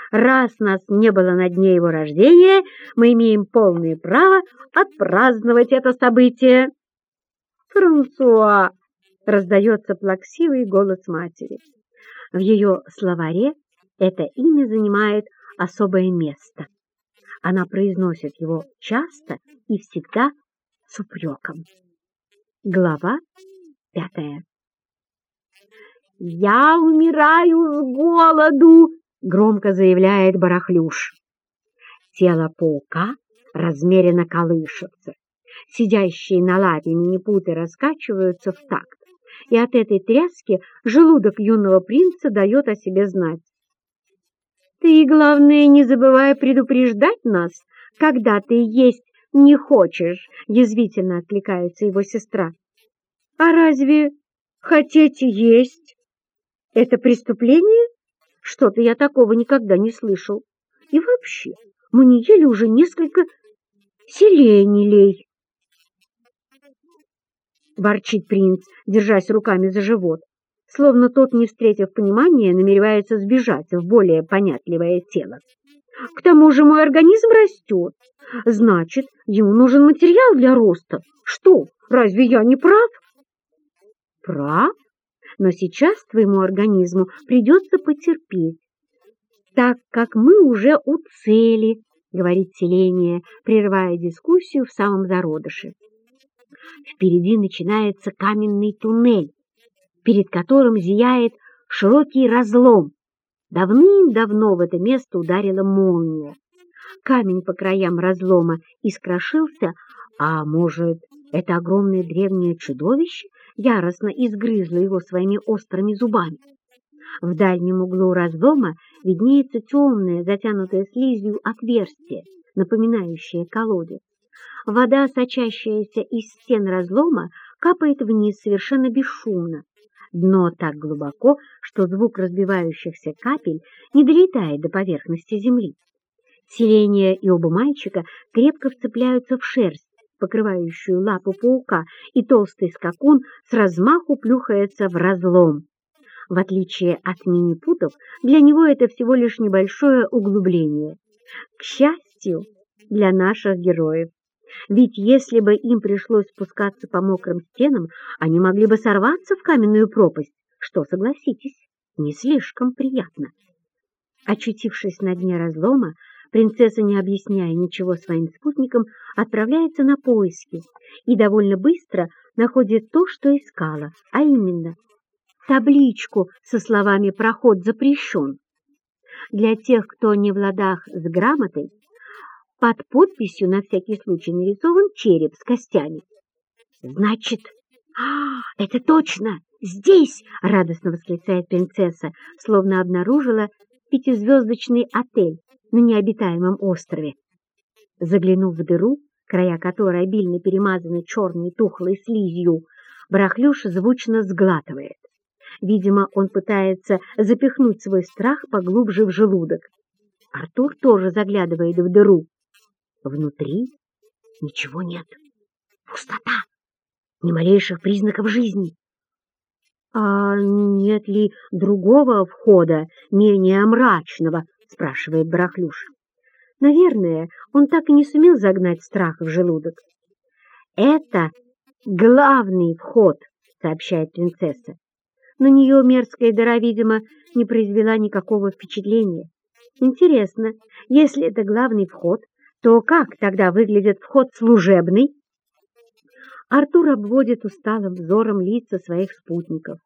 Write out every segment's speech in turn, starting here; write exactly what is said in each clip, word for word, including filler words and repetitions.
Раз нас не было на дне его рождения, мы имеем полное право отпраздновать это событие. «Франсуа!» — раздается плаксивый голос матери. В ее словаре это имя занимает особое место. Она произносит его часто и всегда с упреком. Глава пятая. «Я умираю с голоду!» — громко заявляет Барахлюш. Тело паука размеренно колышется. Сидящие на лапе минипуты раскачиваются в такт, и от этой тряски желудок юного принца дает о себе знать. «Ты, главное, не забывай предупреждать нас, когда ты есть не хочешь», — язвительно откликается его сестра. «А разве хотеть есть — это преступление? Что-то я такого никогда не слышал. И вообще, мы не ели уже несколько селенилей». Ворчит принц, держась руками за живот, словно тот, не встретив понимания, намеревается сбежать в более понятливое тело. «К тому же мой организм растет. Значит, ему нужен материал для роста. Что, разве я не прав?» «Прав, но сейчас твоему организму придется потерпеть, так как мы уже у цели», — говорит Селения, прерывая дискуссию в самом зародыше. Впереди начинается каменный туннель, перед которым зияет широкий разлом. Давным-давно в это место ударила молния. Камень по краям разлома искрошился, а может, это огромное древнее чудовище яростно изгрызло его своими острыми зубами. В дальнем углу разлома виднеется темное, затянутое слизью отверстие, напоминающее колодец. Вода, сочащаяся из стен разлома, капает вниз совершенно бесшумно. Дно так глубоко, что звук разбивающихся капель не долетает до поверхности земли. Селения и оба мальчика крепко вцепляются в шерсть, покрывающую лапу паука, и толстый скакун с размаху плюхается в разлом. В отличие от минипутов, для него это всего лишь небольшое углубление. К счастью для наших героев. Ведь если бы им пришлось спускаться по мокрым стенам, они могли бы сорваться в каменную пропасть, что, согласитесь, не слишком приятно. Очутившись на дне разлома, принцесса, не объясняя ничего своим спутникам, отправляется на поиски и довольно быстро находит то, что искала, а именно табличку со словами «Проход запрещен». Для тех, кто не в ладах с грамотой, под подписью на всякий случай нарисован череп с костями. «Значит, а, это точно здесь!» — радостно восклицает принцесса, словно обнаружила пятизвездочный отель на необитаемом острове. Заглянув в дыру, края которой обильно перемазаны черной тухлой слизью, Барахлюш звучно сглатывает. Видимо, он пытается запихнуть свой страх поглубже в желудок. Артур тоже заглядывает в дыру. Внутри ничего нет. Пустота. Ни малейших признаков жизни. «А нет ли другого входа, менее мрачного?» — спрашивает Барахлюш. Наверное, он так и не сумел загнать страх в желудок. «Это главный вход», — сообщает принцесса. На нее мерзкая дыра, видимо, не произвела никакого впечатления. Интересно, если это главный вход, то как тогда выглядит вход служебный? Артур обводит усталым взором лица своих спутников.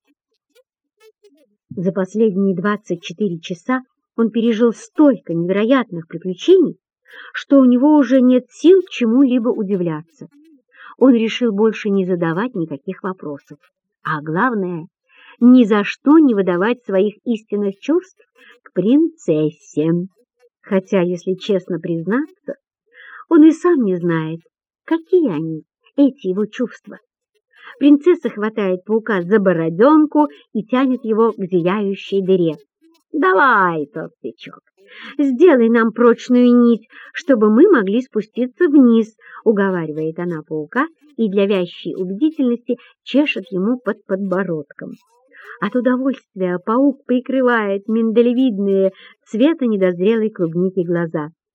За последние двадцать четыре часа он пережил столько невероятных приключений, что у него уже нет сил чему-либо удивляться. Он решил больше не задавать никаких вопросов, а главное, ни за что не выдавать своих истинных чувств к принцессе. Хотя, если честно признаться, он и сам не знает, какие они, эти его чувства. Принцесса хватает паука за бороденку и тянет его к зияющей дыре. «Давай, толстячок, сделай нам прочную нить, чтобы мы могли спуститься вниз», — уговаривает она паука и для вящей убедительности чешет ему под подбородком. От удовольствия паук прикрывает миндалевидные цвета недозрелой клубники глаза.